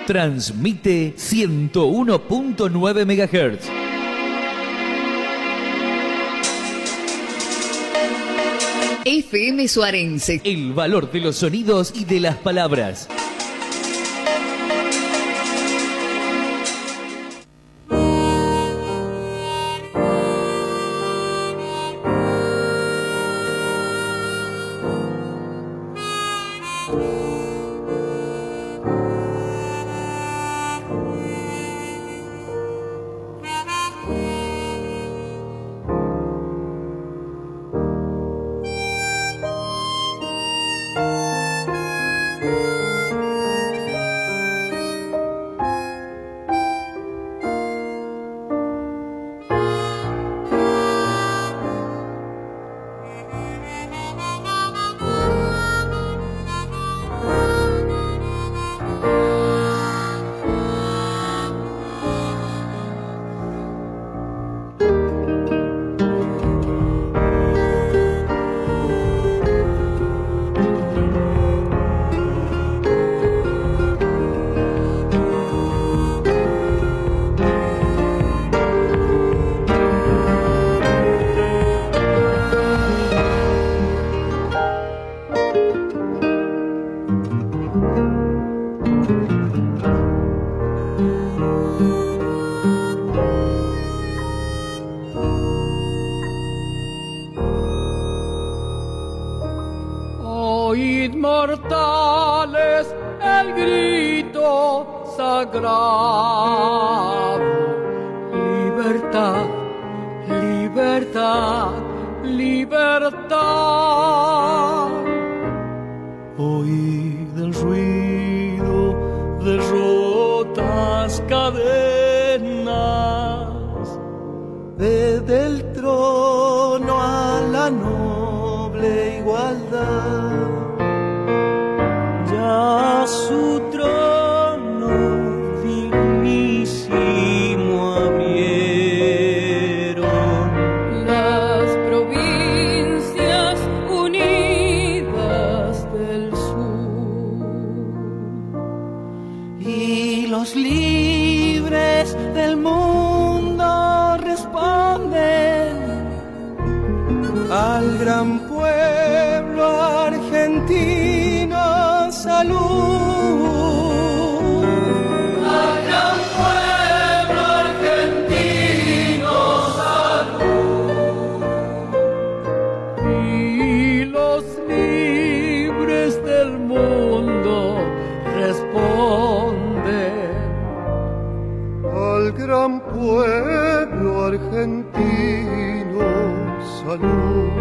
Transmite 101.9 MHz. FM Suarense. El valor de los sonidos y de las palabras. Oíd mortales el grito sagrado, libertad, libertad, libertad. Oíd el ruido de rotas cadenas, desde el trono a la noble igualdad. Ya su trono dignísimo abrieron las provincias unidas del sur, y los libres del mundo responden al gran pueblo argentino. Salud al gran pueblo argentino, salud. Y los libres del mundo responden al gran pueblo argentino, salud.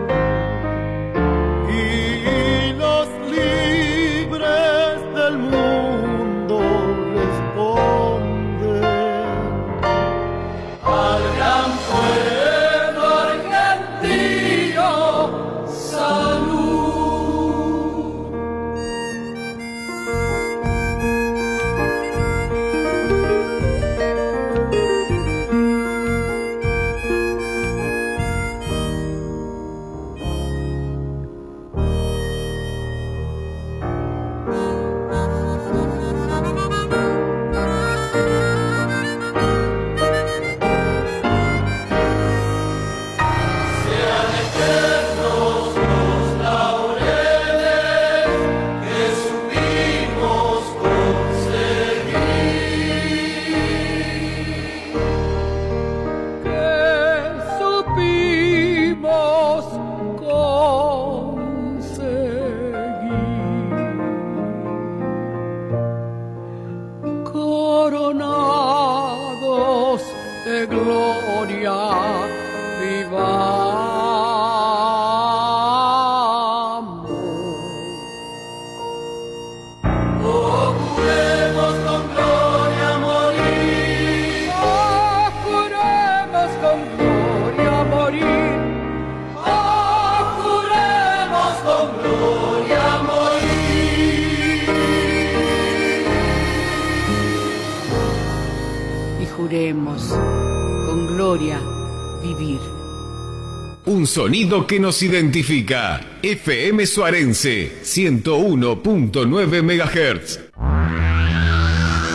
Con gloria vivir. Un sonido que nos identifica. FM Suarense 101.9 MHz.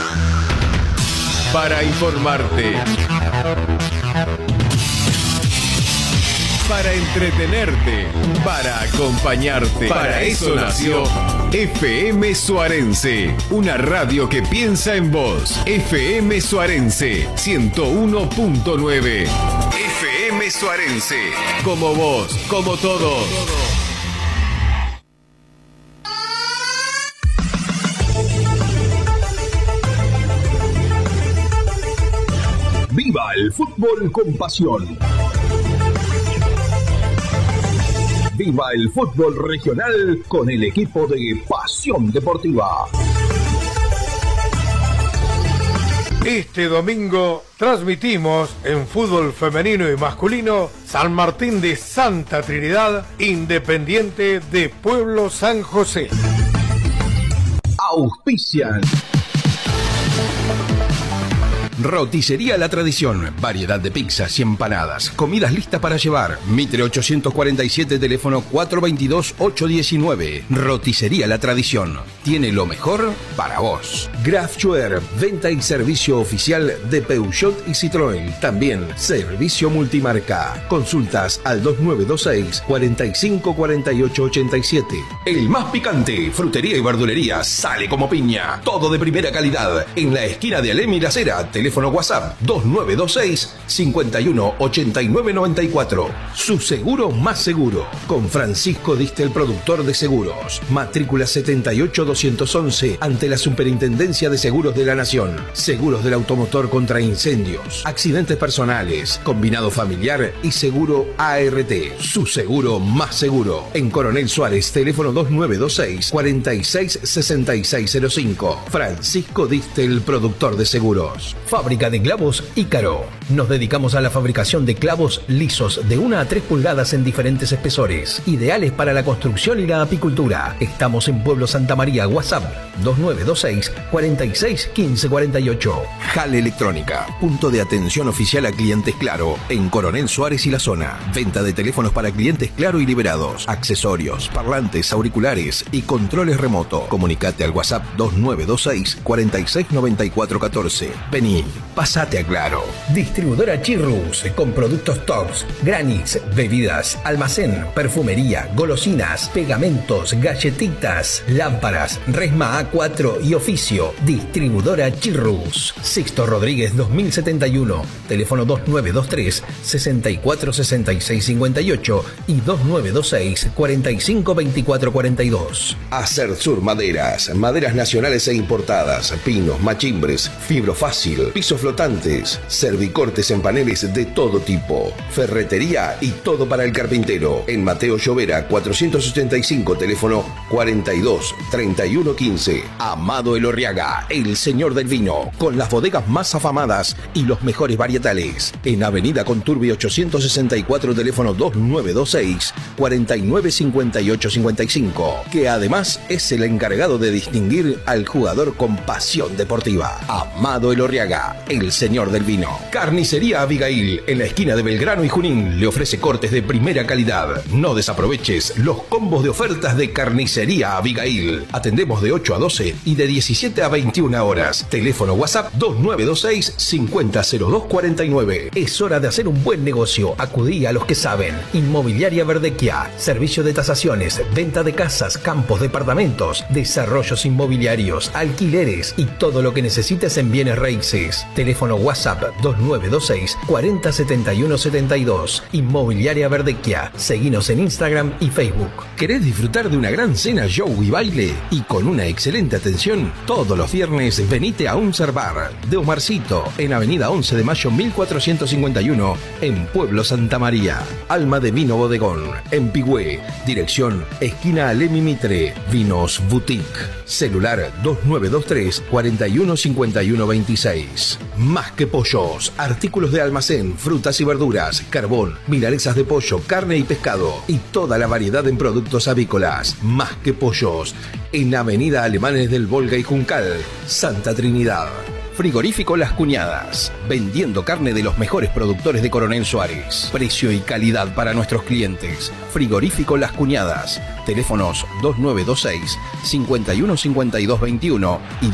para informarte, para entretenerte, para acompañarte. Para eso nació FM Suarense, una radio que piensa en vos. FM Suarense 101.9. FM Suarense, como vos, como todos. ¡Viva el fútbol con pasión! ¡Viva el fútbol regional con el equipo de Pasión Deportiva! Este domingo transmitimos en fútbol femenino y masculino San Martín de Santa Trinidad, Independiente de Pueblo San José. Auspician Roticería La Tradición, variedad de pizzas y empanadas, comidas listas para llevar. Mitre 847, teléfono 422-819. Roticería La Tradición, tiene lo mejor para vos. Graf Schuer, venta y servicio oficial de Peugeot y Citroën. También servicio multimarca. Consultas al 2926 454887. El más picante, frutería y verdulería, sale como piña. Todo de primera calidad. En la esquina de Alem y La Cera, teléfono WhatsApp 2926 518994. Su seguro más seguro. Con Francisco Distel, productor de seguros. Matrícula 78211 ante la Superintendencia de Seguros de la Nación. Seguros del automotor contra incendios, accidentes personales, combinado familiar y seguro ART. Su seguro más seguro. En Coronel Suárez, teléfono 2926 466605. Francisco Distel, productor de seguros. Fábrica de clavos Ícaro. Nos dedicamos a la fabricación de clavos lisos de 1 a 3 pulgadas en diferentes espesores, ideales para la construcción y la apicultura. Estamos en Pueblo Santa María. WhatsApp 2926 46 15 48. Jale Electrónica, punto de atención oficial a clientes Claro, en Coronel Suárez y la zona. Venta de teléfonos para clientes Claro y liberados, accesorios, parlantes, auriculares y controles remoto. Comunicate al WhatsApp 2926 46 94 14. Vení, pasate a Claro. Distribuidora Chirrus, con productos tops, granits, bebidas, almacén, perfumería, golosinas, pegamentos, galletitas, lámparas, resma A4 y oficio. Distribuidora Chirrus. Sixto Rodríguez 2071, teléfono 2923 646658 y 2926 452442. Acer Sur Maderas, maderas nacionales e importadas, pinos, machimbres, fibro fácil, pisos flotantes, servicortes en paneles de todo tipo, ferretería y todo para el carpintero. En Mateo Llovera 485, teléfono 42 31 15. Amado Elorriaga, el señor del vino, con las bodegas más afamadas y los mejores varietales. En Avenida Conturbi 864, teléfono 2926 49 58 55, que además es el encargado de distinguir al jugador con pasión deportiva. Amado Elorriaga, el señor del vino. Carnicería Abigail, en la esquina de Belgrano y Junín, le ofrece cortes de primera calidad. No desaproveches los combos de ofertas de Carnicería Abigail. Atendemos de 8 a 12 y de 17 a 21 horas. Teléfono WhatsApp 2926 500249. Es hora de hacer un buen negocio. Acudí a los que saben. Inmobiliaria Verdequia, servicio de tasaciones, venta de casas, campos, departamentos, desarrollos inmobiliarios, alquileres y todo lo que necesites en bienes raíces. Teléfono WhatsApp 2926 407172. Inmobiliaria Verdequia. Seguinos en Instagram y Facebook. ¿Querés disfrutar de una gran cena, show y baile? Y con una excelente atención, todos los viernes venite a un Bar de Omarcito, en Avenida 11 de Mayo 1451, en Pueblo Santa María. Alma de Vino Bodegón, en Pigüé. Dirección esquina Alem y Mitre. Vinos Boutique. Celular 2923 415126. Más que pollos, artículos de almacén, frutas y verduras, carbón, milanesas de pollo, carne y pescado y toda la variedad en productos avícolas. Más que pollos, en Avenida Alemanes del Volga y Juncal, Santa Trinidad. Frigorífico Las Cuñadas, vendiendo carne de los mejores productores de Coronel Suárez. Precio y calidad para nuestros clientes. Frigorífico Las Cuñadas. Teléfonos 2926-515221 y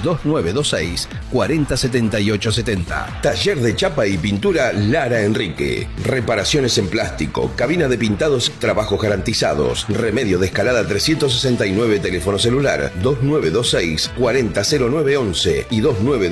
2926-407870. Taller de chapa y pintura Lara Enrique. Reparaciones en plástico, cabina de pintados, trabajos garantizados. Remedio de Escalada 369, teléfono celular 2926-400911 y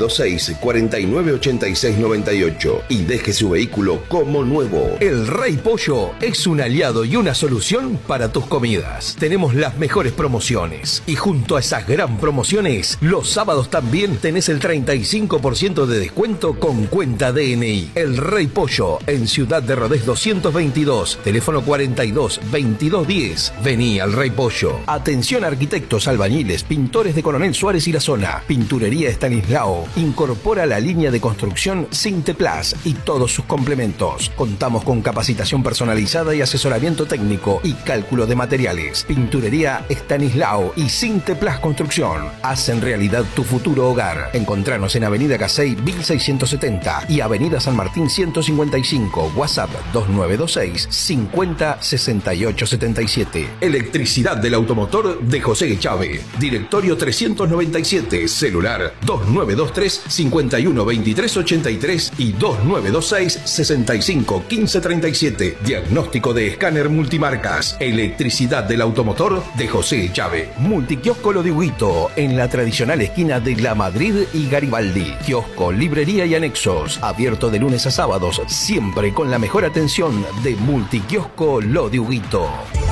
2926-498698. Y deje su vehículo como nuevo. El Rey Pollo es un aliado y una solución para tus comidas. Tenemos las mejores promociones y junto a esas gran promociones, los sábados también tenés el 35% de descuento con cuenta DNI. El Rey Pollo en Ciudad de Rodés 222, teléfono 42 2210. Vení al Rey Pollo. Atención arquitectos, albañiles, pintores de Coronel Suárez y la zona. Pinturería Estanislao incorpora la línea de construcción Sinteplas y todos sus complementos. Contamos con capacitación personalizada y asesoramiento técnico y cálculo de materiales. Pinturería Estanislao y Sinteplas Construcción hacen realidad tu futuro hogar. Encontranos en Avenida Casey 1670 y Avenida San Martín 155. WhatsApp 2926 50 68 77. Electricidad del automotor de José Chávez. Directorio 397. Celular 2923 51 23 83 y 2926 65 15 37. Diagnóstico de escáner multimarcas. Electricidad del automotor de José Chávez. Multiquiosco Lo de Huguito en la tradicional esquina de La Madrid y Garibaldi. Kiosco, librería y anexos. Abierto de lunes a sábados, siempre con la mejor atención de Multiquiosco Lo de Huguito.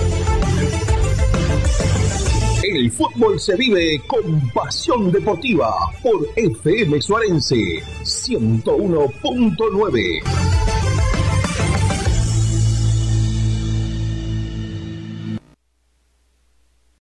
El fútbol se vive con pasión deportiva por FM Suarense 101.9.